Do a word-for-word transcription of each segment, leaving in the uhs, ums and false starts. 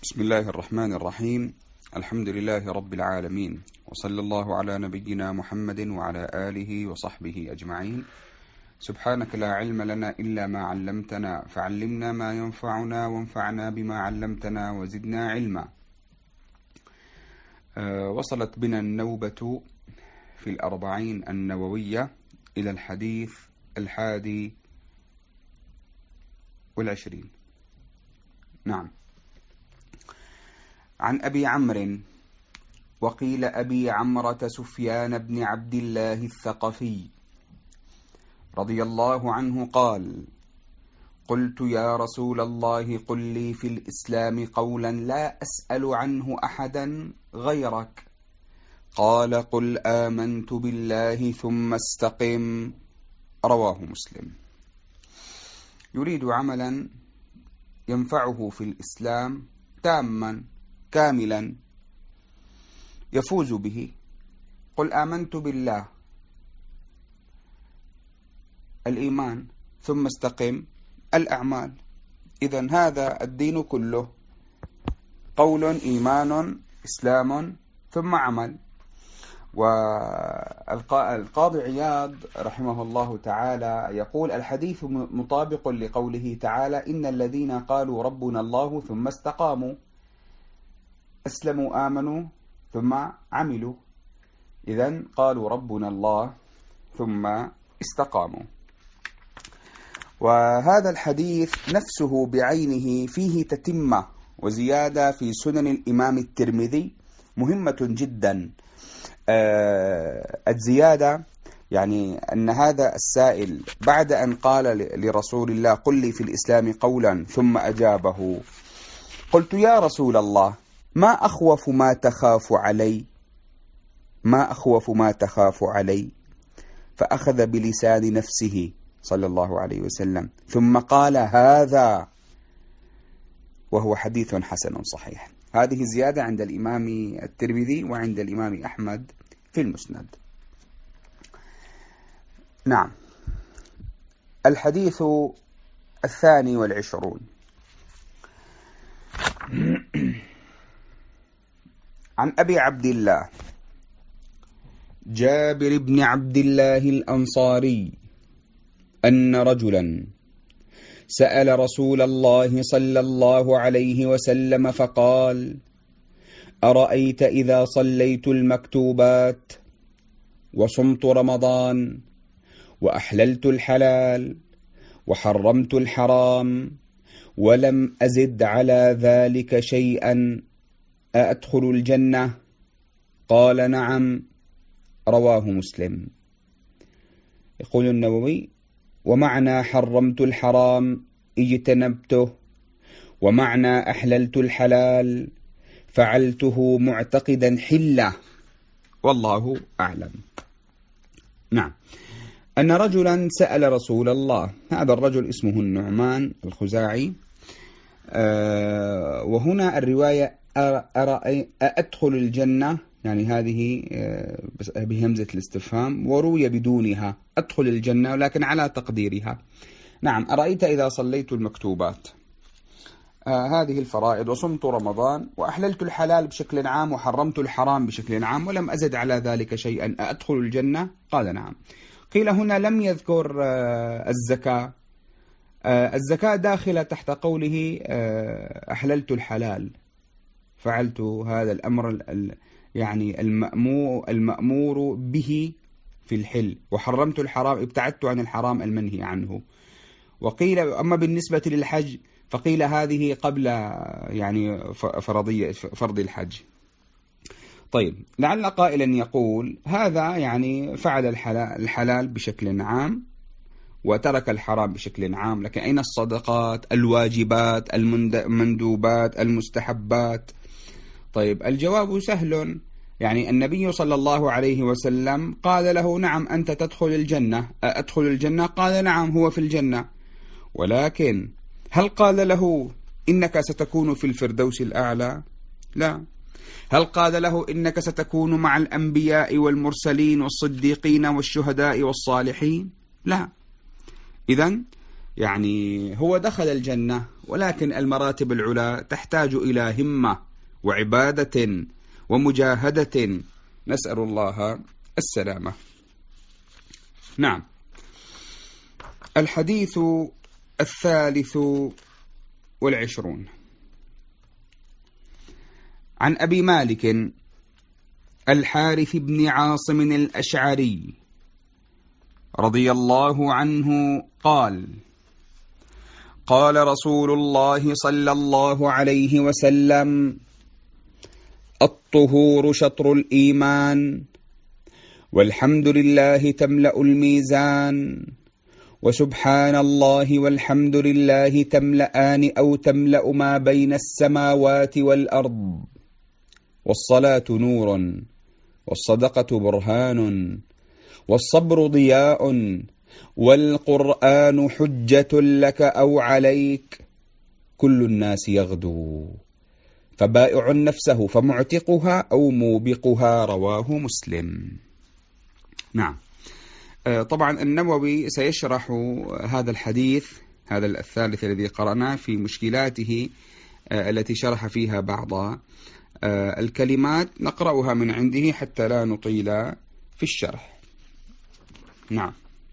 بسم الله الرحمن الرحيم. الحمد لله رب العالمين، وصلى الله على نبينا محمد وعلى آله وصحبه أجمعين. سبحانك لا علم لنا إلا ما علمتنا، فعلمنا ما ينفعنا وانفعنا بما علمتنا وزدنا علما. أه وصلت بنا النوبة في الأربعين النووية إلى الحديث الحادي والعشرين. نعم. عن أبي عمرو، وقيل أبي عمرة سفيان بن عبد الله الثقفي رضي الله عنه قال: قلت يا رسول الله قل لي في الإسلام قولا لا أسأل عنه أحدا غيرك. قال: قل آمنت بالله ثم استقم. رواه مسلم. يريد عملا ينفعه في الإسلام تاما كاملا يفوز به. قل آمنت بالله، الإيمان، ثم استقم، الأعمال. إذن هذا الدين كله قول، إيمان، إسلام، ثم عمل. والقاضي عياض رحمه الله تعالى يقول: الحديث مطابق لقوله تعالى: إن الذين قالوا ربنا الله ثم استقاموا أسلموا آمنوا ثم عملوا. إذن قالوا ربنا الله ثم استقاموا. وهذا الحديث نفسه بعينه فيه تتمة وزيادة في سنن الإمام الترمذي مهمة جدا. آه الزيادة يعني أن هذا السائل بعد أن قال لرسول الله قل لي في الإسلام قولا ثم أجابه: قلت يا رسول الله ما أخوف ما تخاف علي ما أخوف ما تخاف علي فأخذ بلسان نفسه صلى الله عليه وسلم ثم قال هذا، وهو حديث حسن صحيح. هذه زيادة عند الإمام الترمذي وعند الإمام أحمد في المسند. نعم. الحديث الثاني والعشرون. عن أبي عبد الله جابر بن عبد الله الأنصاري أن رجلا سأل رسول الله صلى الله عليه وسلم فقال: أرأيت إذا صليت المكتوبات وصمت رمضان وأحللت الحلال وحرمت الحرام ولم أزد على ذلك شيئا أأدخل الجنة؟ قال: نعم. رواه مسلم. يقول النووي: ومعنى حرمت الحرام اجتنبته، ومعنى أحللت الحلال فعلته معتقدا حله، والله أعلم. نعم. أن رجلا سأل رسول الله، هذا الرجل اسمه النعمان الخزاعي، أه وهنا الرواية أرأي أأدخل الجنة، يعني هذه بهمزة الاستفهام، وروي بدونها أدخل الجنة لكن على تقديرها. نعم. أرأيت إذا صليت المكتوبات، آه هذه الفرائض، وصمت رمضان وأحللت الحلال بشكل عام وحرمت الحرام بشكل عام ولم أزد على ذلك شيئا أأدخل الجنة؟ قال: نعم. قيل هنا لم يذكر آه الزكاة. آه الزكاة داخلة تحت قوله آه أحللت الحلال، فعلت هذا الأمر يعني المأمور, المأمور به في الحل، وحرمت الحرام، ابتعدت عن الحرام المنهي عنه. وقيل أما بالنسبة للحج فقيل هذه قبل يعني فرضية فرض الحج. طيب، لعل قائلا يقول هذا يعني فعل الحلال بشكل عام وترك الحرام بشكل عام، لكن أين الصدقات، الواجبات، المندوبات، المستحبات؟ طيب، الجواب سهل. يعني النبي صلى الله عليه وسلم قال له: نعم أنت تدخل الجنة. أدخل الجنة؟ قال: نعم، هو في الجنة. ولكن هل قال له إنك ستكون في الفردوس الأعلى؟ لا. هل قال له إنك ستكون مع الأنبياء والمرسلين والصديقين والشهداء والصالحين؟ لا. إذن يعني هو دخل الجنة، ولكن المراتب العلى تحتاج إلى همة وعبادة ومجاهدة، نسأل الله السلامة. نعم. الحديث الثالث والعشرون عن أبي مالك الحارث بن عاصم الأشعري رضي الله عنه قال: قال رسول الله صلى الله عليه وسلم: الطهور شطر الإيمان، والحمد لله تملأ الميزان، وسبحان الله والحمد لله تملأان أو تملأ ما بين السماوات والأرض، والصلاة نور، والصدقة برهان، والصبر ضياء، والقرآن حجة لك أو عليك، كل الناس يغدو، فبائع نفسه فمعتقها أو موبقها، رواه مسلم. نعم. طبعا النووي سيشرح هذا الحديث، هذا الثالث الذي قرأناه، في مشكلاته التي شرح فيها بعض الكلمات، نقرأها من عنده حتى لا نطيل في الشرح. نعم.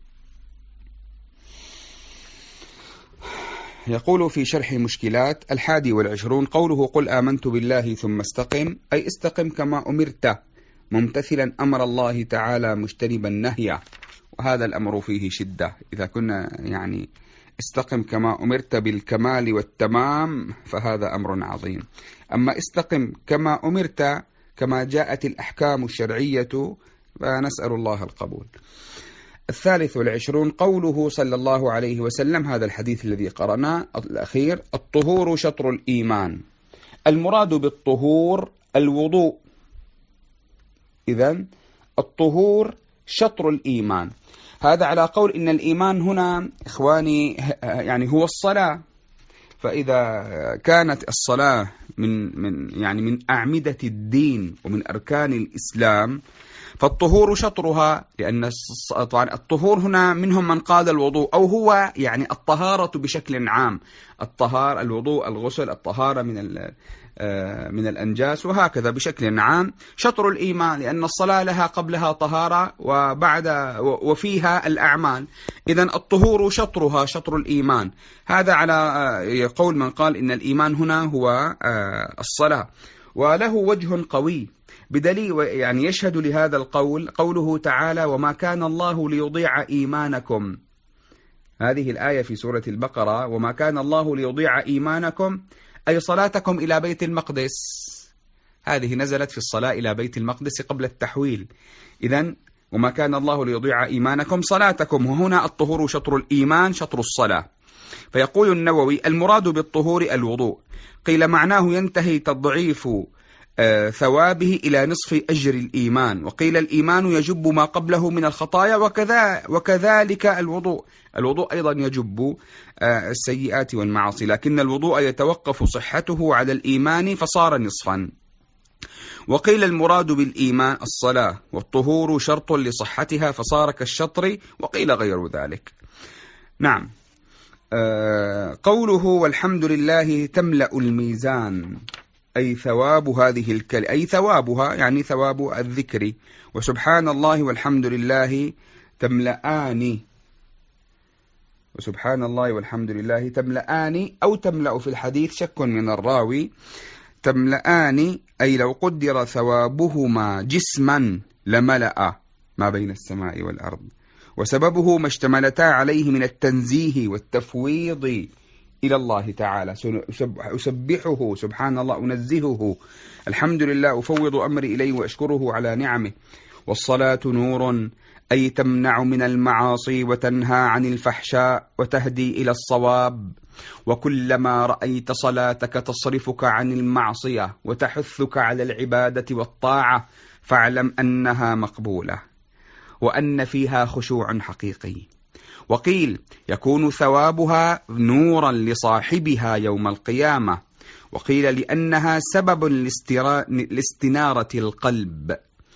يقول في شرح مشكلات الحادي والعشرون: قوله قل آمنت بالله ثم استقم، أي استقم كما أمرت، ممتثلا أمر الله تعالى مجتنبا النهي، وهذا الأمر فيه شدة. إذا كنا يعني استقم كما أمرت بالكمال والتمام فهذا أمر عظيم، أما استقم كما أمرت كما جاءت الأحكام الشرعية فنسأل الله القبول. الثالث والعشرون قوله صلى الله عليه وسلم، هذا الحديث الذي قرأناه الأخير: الطهور شطر الإيمان. المراد بالطهور الوضوء، إذن الطهور شطر الإيمان. هذا على قول إن الإيمان هنا إخواني يعني هو الصلاة، فإذا كانت الصلاة من من يعني من أعمدة الدين ومن أركان الإسلام، فالطهور شطرها، لأن طبعا الطهور هنا منهم من قال الوضوء، أو هو يعني الطهارة بشكل عام، الطهارة الوضوء الغسل، الطهارة من من الأنجاس، وهكذا بشكل عام. شطر الإيمان لأن الصلاة لها قبلها طهارة وبعد وفيها الأعمال، إذن الطهور شطرها شطر الإيمان. هذا على قول من قال إن الإيمان هنا هو الصلاة، وله وجه قوي بدليل يعني يشهد لهذا القول قوله تعالى: وما كان الله ليضيع إيمانكم. هذه الآية في سورة البقرة: وما كان الله ليضيع إيمانكم، أي صلاتكم إلى بيت المقدس. هذه نزلت في الصلاة إلى بيت المقدس قبل التحويل. إذن وما كان الله ليضيع إيمانكم صلاتكم، وهنا الطهور شطر الإيمان شطر الصلاة. فيقول النووي: المراد بالطهور الوضوء. قيل معناه ينتهي تضعيف ثوابه إلى نصف أجر الإيمان، وقيل الإيمان يجب ما قبله من الخطايا، وكذا وكذلك الوضوء. الوضوء أيضا يجب السيئات والمعاصي، لكن الوضوء يتوقف صحته على الإيمان فصار نصفا. وقيل المراد بالإيمان الصلاة، والطهور شرط لصحتها فصار كالشطر، وقيل غير ذلك. نعم. قوله والحمد لله تملأ الميزان، أي ثواب هذه الكلمة، أي ثوابها يعني ثواب الذكر. وسبحان الله والحمد لله تملأان، وسبحان الله والحمد لله تملأان أو تملأ في الحديث، شك من الراوي. تملأان أي لو قدر ثوابهما جسما لملأ ما بين السماء والأرض، وسببه ما اشتملتا عليه من التنزيه والتفويض إلى الله تعالى. أسبحه سبحان الله، أنزهه الحمد لله، أفوض أمري إليه وأشكره على نعمه. والصلاة نور، أي تمنع من المعاصي وتنهى عن الفحشاء وتهدي إلى الصواب. وكلما رأيت صلاتك تصرفك عن المعصية وتحثك على العبادة والطاعة فاعلم أنها مقبولة، وأن فيها خشوع حقيقي. وقيل يكون ثوابها نورا لصاحبها يوم القيامة، وقيل لأنها سبب لاستنارة القلب.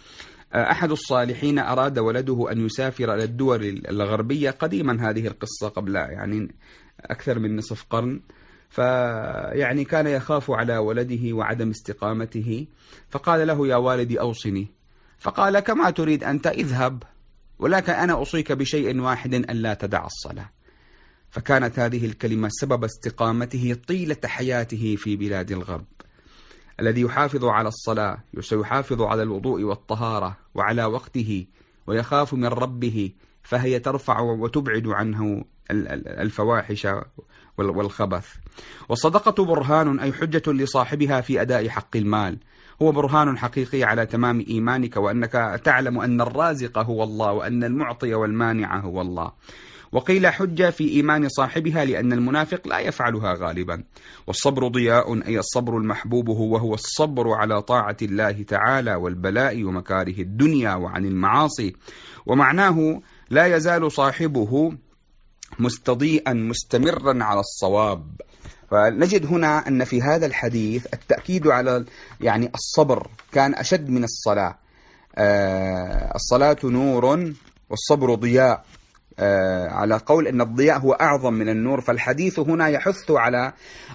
أحد الصالحين أراد ولده أن يسافر إلى الدول الغربية قديما، هذه القصة قبل يعني أكثر من نصف قرن، فيعني كان يخاف على ولده وعدم استقامته، فقال له: يا والدي أوصني. فقال: كما تريد أنت، اذهب، ولكن أنا أوصيك بشيء واحد، أن لا تدع الصلاة. فكانت هذه الكلمة سبب استقامته طيلة حياته في بلاد الغرب. الذي يحافظ على الصلاة سيحافظ على الوضوء والطهارة وعلى وقته ويخاف من ربه، فهي ترفع وتبعد عنه الفواحش والخبث. والصدقة برهان، أي حجة لصاحبها في أداء حق المال، هو برهان حقيقي على تمام إيمانك، وأنك تعلم أن الرازق هو الله، وأن المعطي والمانع هو الله. وقيل حجة في إيمان صاحبها، لأن المنافق لا يفعلها غالبا. والصبر ضياء، أي الصبر المحبوب، هو هو الصبر على طاعة الله تعالى والبلاء ومكاره الدنيا وعن المعاصي. ومعناه لا يزال صاحبه مستضيئا مستمرا على الصواب. فنجد هنا أن في هذا الحديث التأكيد على يعني الصبر كان أشد من الصلاة. آه الصلاة نور والصبر ضياء، آه على قول أن الضياء هو أعظم من النور، فالحديث هنا يحث على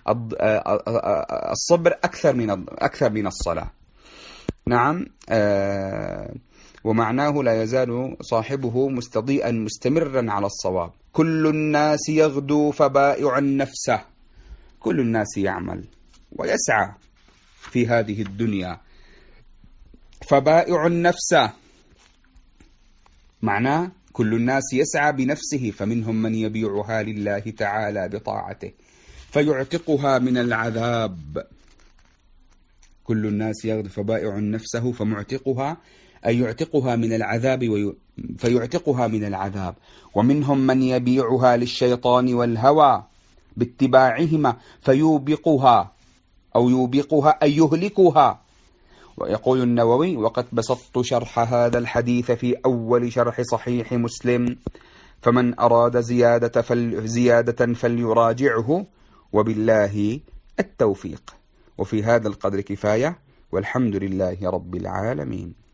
الصبر أكثر من أكثر من الصلاة. نعم. آه ومعناه لا يزال صاحبه مستضيئا مستمرا على الصواب. كل الناس يغدو فبائع نفسه، كل الناس يعمل ويسعى في هذه الدنيا، فبائع نفسه معناه كل الناس يسعى بنفسه، فمنهم من يبيعها لله تعالى بطاعته فيعتقها من العذاب. كل الناس يغدو فبائع نفسه فمعتقها، أي يعتقها من العذاب وي... فيعتقها من العذاب. ومنهم من يبيعها للشيطان والهوى باتباعهما فيوبقها، أو يوبقها أي يهلكها. ويقول النووي: وقد بسطت شرح هذا الحديث في أول شرح صحيح مسلم، فمن أراد زيادة, فل... زيادة فليراجعه، وبالله التوفيق. وفي هذا القدر كفاية، والحمد لله رب العالمين.